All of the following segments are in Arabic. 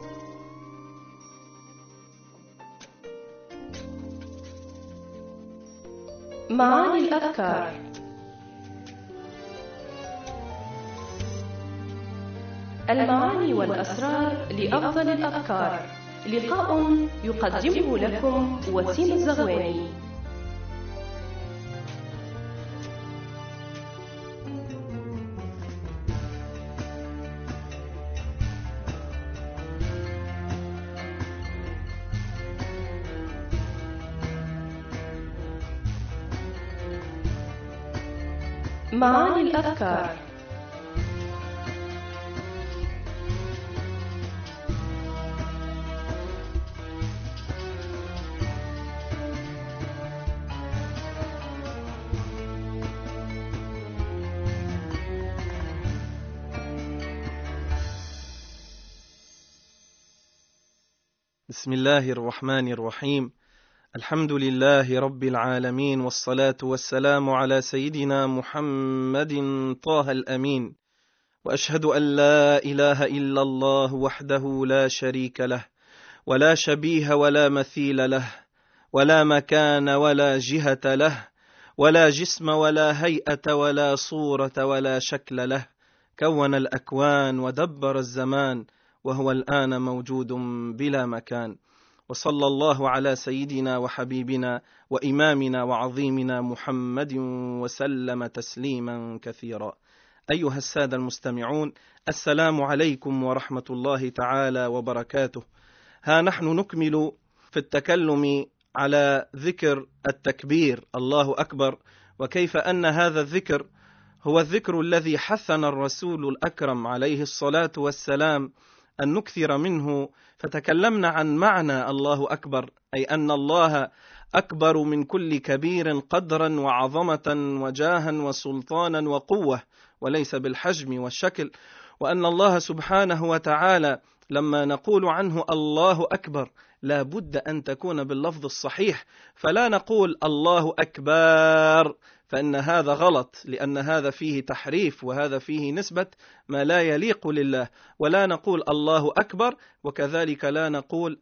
معاني الأذكار. المعاني والأسرار لأفضل الأذكار، لقاء يقدمه لكم وسيم الزغواني. معاني الأذكار. بسم الله الرحمن الرحيم. الحمد لله رب العالمين، والصلاة والسلام على سيدنا محمد طه الأمين، وأشهد أن لا إله إلا الله وحده لا شريك له، ولا شبيه ولا مثيل له، ولا مكان ولا جهة له، ولا جسم ولا هيئة ولا صورة ولا شكل له، كون الأكوان ودبر الزمان، وهو الآن موجود بلا مكان. وصلى الله على سيدنا وحبيبنا وإمامنا وعظيمنا محمد وسلم تسليما كثيرا. أيها السادة المستمعون، السلام عليكم ورحمة الله تعالى وبركاته. ها نحن نكمل في التكلم على ذكر التكبير، الله أكبر، وكيف أن هذا الذكر هو الذكر الذي حثنا الرسول الأكرم عليه الصلاة والسلام أن نكثر منه. فتكلمنا عن معنى الله أكبر، أي أن الله أكبر من كل كبير قدرا وعظمة وجاها وسلطانا وقوة، وليس بالحجم والشكل. وأن الله سبحانه وتعالى لما نقول عنه الله أكبر لا بد أن تكون باللفظ الصحيح، فلا نقول الله أكبر، فإن هذا غلط، لأن هذا فيه تحريف وهذا فيه نسبة ما لا يليق لله. ولا نقول الله أكبر، وكذلك لا نقول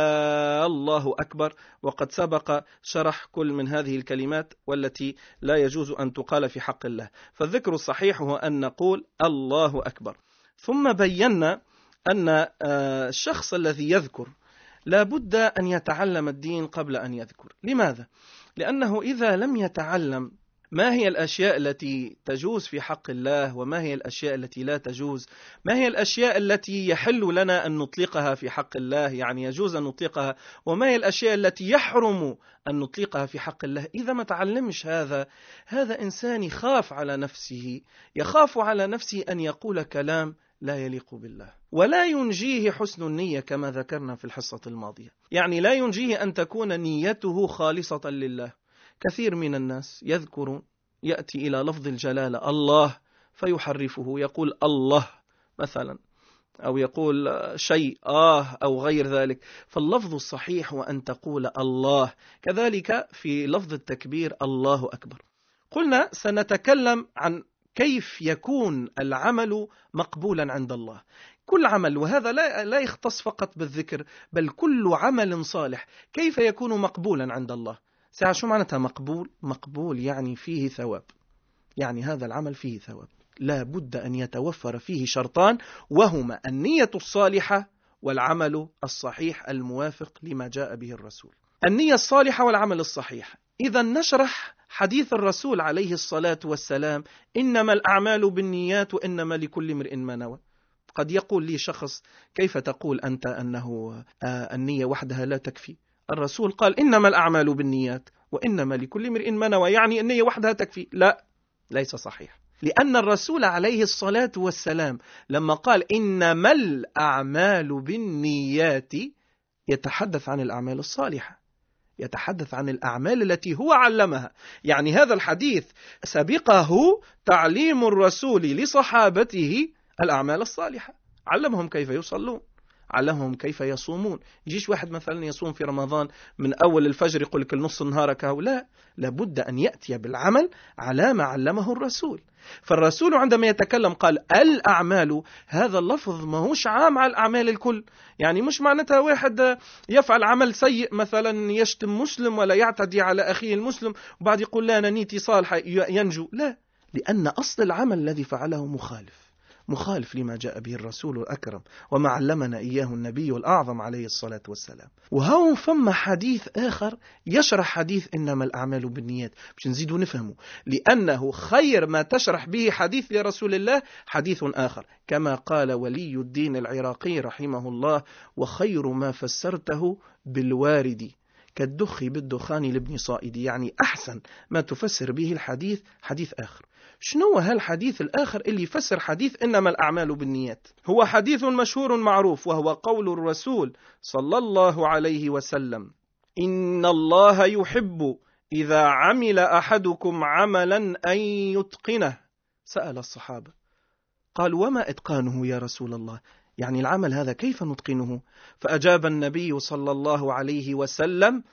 الله أكبر، وقد سبق شرح كل من هذه الكلمات والتي لا يجوز أن تقال في حق الله. فالذكر الصحيح هو أن نقول الله أكبر. ثم بينا أن الشخص الذي يذكر لا بد أن يتعلم الدين قبل أن يذكر. لماذا؟ لأنه إذا لم يتعلم ما هي الأشياء التي تجوز في حق الله، وما هي الأشياء التي لا تجوز، ما هي الأشياء التي يحل لنا أن نطلقها في حق الله، يعني يجوز أن نطلقها، وما هي الأشياء التي يحرم أن نطلقها في حق الله. إذا ما تعلمش هذا إنسان يخاف على نفسه أن يقول كلام لا يليق بالله، ولا ينجيه حسن النية كما ذكرنا في الحصة الماضية. يعني لا ينجيه أن تكون نيته خالصة لله. كثير من الناس يذكرون، يأتي إلى لفظ الجلالة الله فيحرفه، يقول الله مثلا، أو يقول شيء أو غير ذلك. فاللفظ الصحيح هو أن تقول الله. كذلك في لفظ التكبير الله أكبر. قلنا سنتكلم عن كيف يكون العمل مقبولا عند الله. كل عمل، وهذا لا يختص فقط بالذكر، بل كل عمل صالح كيف يكون مقبولا عند الله. شو معناتها مقبول؟ مقبول يعني فيه ثواب، يعني هذا العمل فيه ثواب. لا بد أن يتوفر فيه شرطان، وهما النية الصالحة والعمل الصحيح الموافق لما جاء به الرسول. النية الصالحة والعمل الصحيح. إذا نشرح حديث الرسول عليه الصلاة والسلام: إنما الأعمال بالنيات وإنما لكل امرئ ما نوى. قد يقول لي شخص: كيف تقول أنت أنه النية وحدها لا تكفي؟ الرسول قال: إنما الأعمال بالنيات وإنما لكل امرئ ما نوى، يعني النية وحدها تكفي. لا، ليس صحيح. لأن الرسول عليه الصلاة والسلام لما قال إنما الأعمال بالنيات يتحدث عن الأعمال الصالحة، يتحدث عن الأعمال التي هو علمها. يعني هذا الحديث سبقه تعليم الرسول لصحابته الأعمال الصالحة، علمهم كيف يصلون، علمهم كيف يصومون. يجيش واحد مثلا يصوم في رمضان من أول الفجر يقول لك النص النهار كهو، لا، لابد أن يأتي بالعمل على ما علمه الرسول. فالرسول عندما يتكلم قال الأعمال، هذا اللفظ ما هوش عام على الأعمال الكل. يعني مش معناتها واحد يفعل عمل سيء مثلا يشتم مسلم ولا يعتدي على أخيه المسلم وبعد يقول لا أنا نيتي صالحة ينجو، لا، لأن أصل العمل الذي فعله مخالف لما جاء به الرسول الأكرم وما علمنا إياه النبي الأعظم عليه الصلاة والسلام. وهو فم حديث آخر يشرح حديث إنما الأعمال بالنيات، مش نزيد نفهمه، لأنه خير ما تشرح به حديث لرسول الله حديث آخر، كما قال ولي الدين العراقي رحمه الله: وخير ما فسرته بالوارد كالدخ بالدخان لابن صائد. يعني أحسن ما تفسر به الحديث حديث آخر. شنو هالحديث الآخر اللي يفسر حديث إنما الأعمال بالنيات؟ هو حديث مشهور معروف، وهو قول الرسول صلى الله عليه وسلم: إن الله يحب إذا عمل أحدكم عملا أن يتقنه. سأل الصحابة قال: وما إتقانه يا رسول الله؟ يعني العمل هذا كيف نتقنه؟ فأجاب النبي صلى الله عليه وسلم: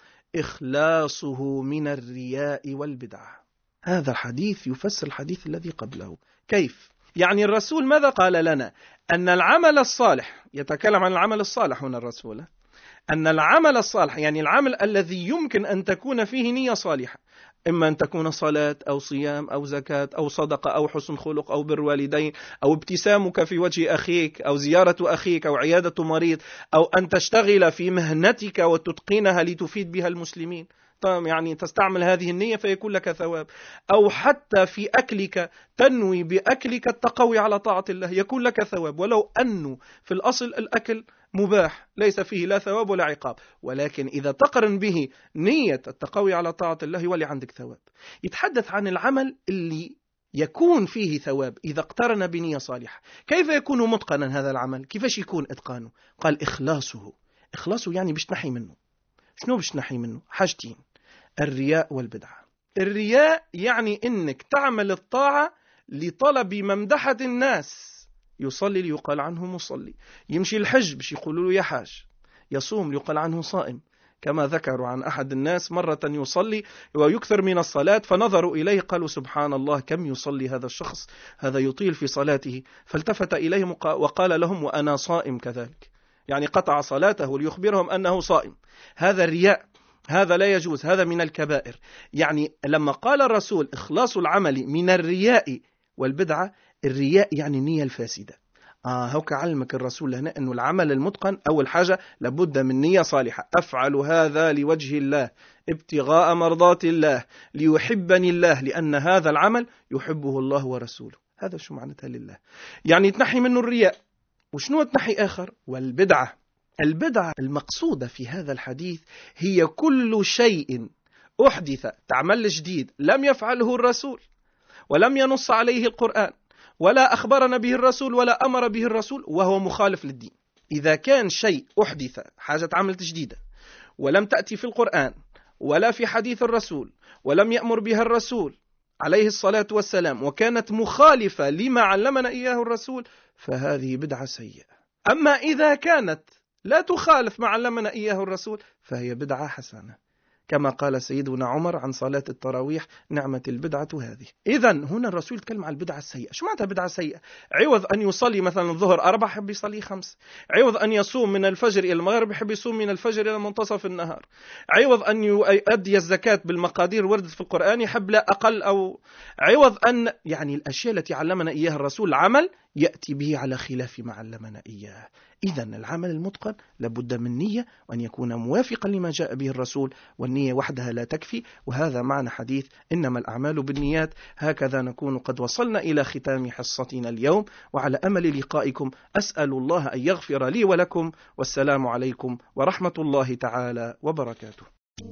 إخلاصه من الرياء والبدعة. هذا الحديث يفسر الحديث الذي قبله. كيف؟ يعني الرسول ماذا قال لنا؟ أن العمل الصالح، يتكلم عن العمل الصالح هنا الرسول، أن العمل الصالح يعني العمل الذي يمكن أن تكون فيه نية صالحة، إما أن تكون صلاة أو صيام أو زكاة أو صدقة أو حسن خلق أو بر والدين أو ابتسامك في وجه أخيك أو زيارة أخيك أو عيادة مريض أو أن تشتغل في مهنتك وتتقنها لتفيد بها المسلمين، يعني تستعمل هذه النية فيكون لك ثواب. أو حتى في أكلك تنوي بأكلك التقوي على طاعة الله يكون لك ثواب، ولو أنه في الأصل الأكل مباح ليس فيه لا ثواب ولا عقاب، ولكن إذا تقرن به نية التقوي على طاعة الله ولي عندك ثواب. يتحدث عن العمل اللي يكون فيه ثواب إذا اقترن بنية صالحة. كيف يكون متقنا هذا العمل؟ كيفاش يكون إتقانه؟ قال إخلاصه يعني باش تنحي منه. شنو باش تنحي منه؟ حاجتين: الرياء والبدعة. الرياء يعني إنك تعمل الطاعة لطلب ممدحة الناس، يصلي ليقال عنه مصلي، يمشي الحج باش يقولوا له يا حاج، يصوم ليقال عنه صائم. كما ذكروا عن أحد الناس مرة يصلي ويكثر من الصلاة، فنظروا إليه قالوا سبحان الله كم يصلي هذا الشخص، هذا يطيل في صلاته، فالتفت إليهم وقال لهم وأنا صائم كذلك، يعني قطع صلاته ليخبرهم أنه صائم. هذا الرياء، هذا لا يجوز، هذا من الكبائر. يعني لما قال الرسول إخلاص العمل من الرياء والبدعة، الرياء يعني النية الفاسدة. هوك علمك الرسول هنا أنه العمل المتقن أول حاجة لابد من نية صالحة، أفعل هذا لوجه الله ابتغاء مرضات الله ليحبني الله، لأن هذا العمل يحبه الله ورسوله. هذا شو معناتها لله، يعني تنحي منه الرياء. وشنو تنحي آخر؟ والبدعة. البدعة المقصودة في هذا الحديث هي كل شيء أحدث، تعمل جديد لم يفعله الرسول ولم ينص عليه القرآن ولا أخبرنا به الرسول ولا أمر به الرسول وهو مخالف للدين. إذا كان شيء أحدث، حاجة عملت جديدة ولم تأتي في القرآن ولا في حديث الرسول ولم يأمر بها الرسول عليه الصلاة والسلام وكانت مخالفة لما علمنا إياه الرسول، فهذه بدعة سيئة. أما إذا كانت لا تخالف ما علمنا إياه الرسول فهي بدعة حسنة، كما قال سيدنا عمر عن صلاة التراويح: نعمة البدعة هذه. إذن هنا الرسول يتكلم عن البدعة السيئة. شو معناتها بدعة سيئة؟ عوض أن يصلي مثلا الظهر 4 يحب يصلي 5، عوض أن يصوم من الفجر إلى المغرب يحب يصوم من الفجر إلى منتصف النهار، عوض أن يؤدي الزكاة بالمقادير وردت في القرآن يحب لا أقل، أو عوض أن يعني الأشياء التي علمنا إياها الرسول عمل يأتي به على خلاف ما علمنا إياه. إذن العمل المتقن لابد من نية وأن يكون موافقا لما جاء به الرسول، والنية وحدها لا تكفي. وهذا معنى حديث إنما الأعمال بالنيات. هكذا نكون قد وصلنا إلى ختام حصتنا اليوم، وعلى أمل لقائكم أسأل الله أن يغفر لي ولكم، والسلام عليكم ورحمة الله تعالى وبركاته.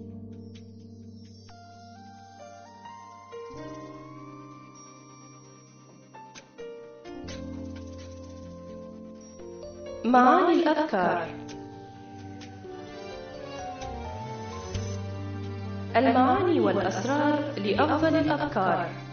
معاني الأذكار. المعاني والأسرار لأفضل الأذكار.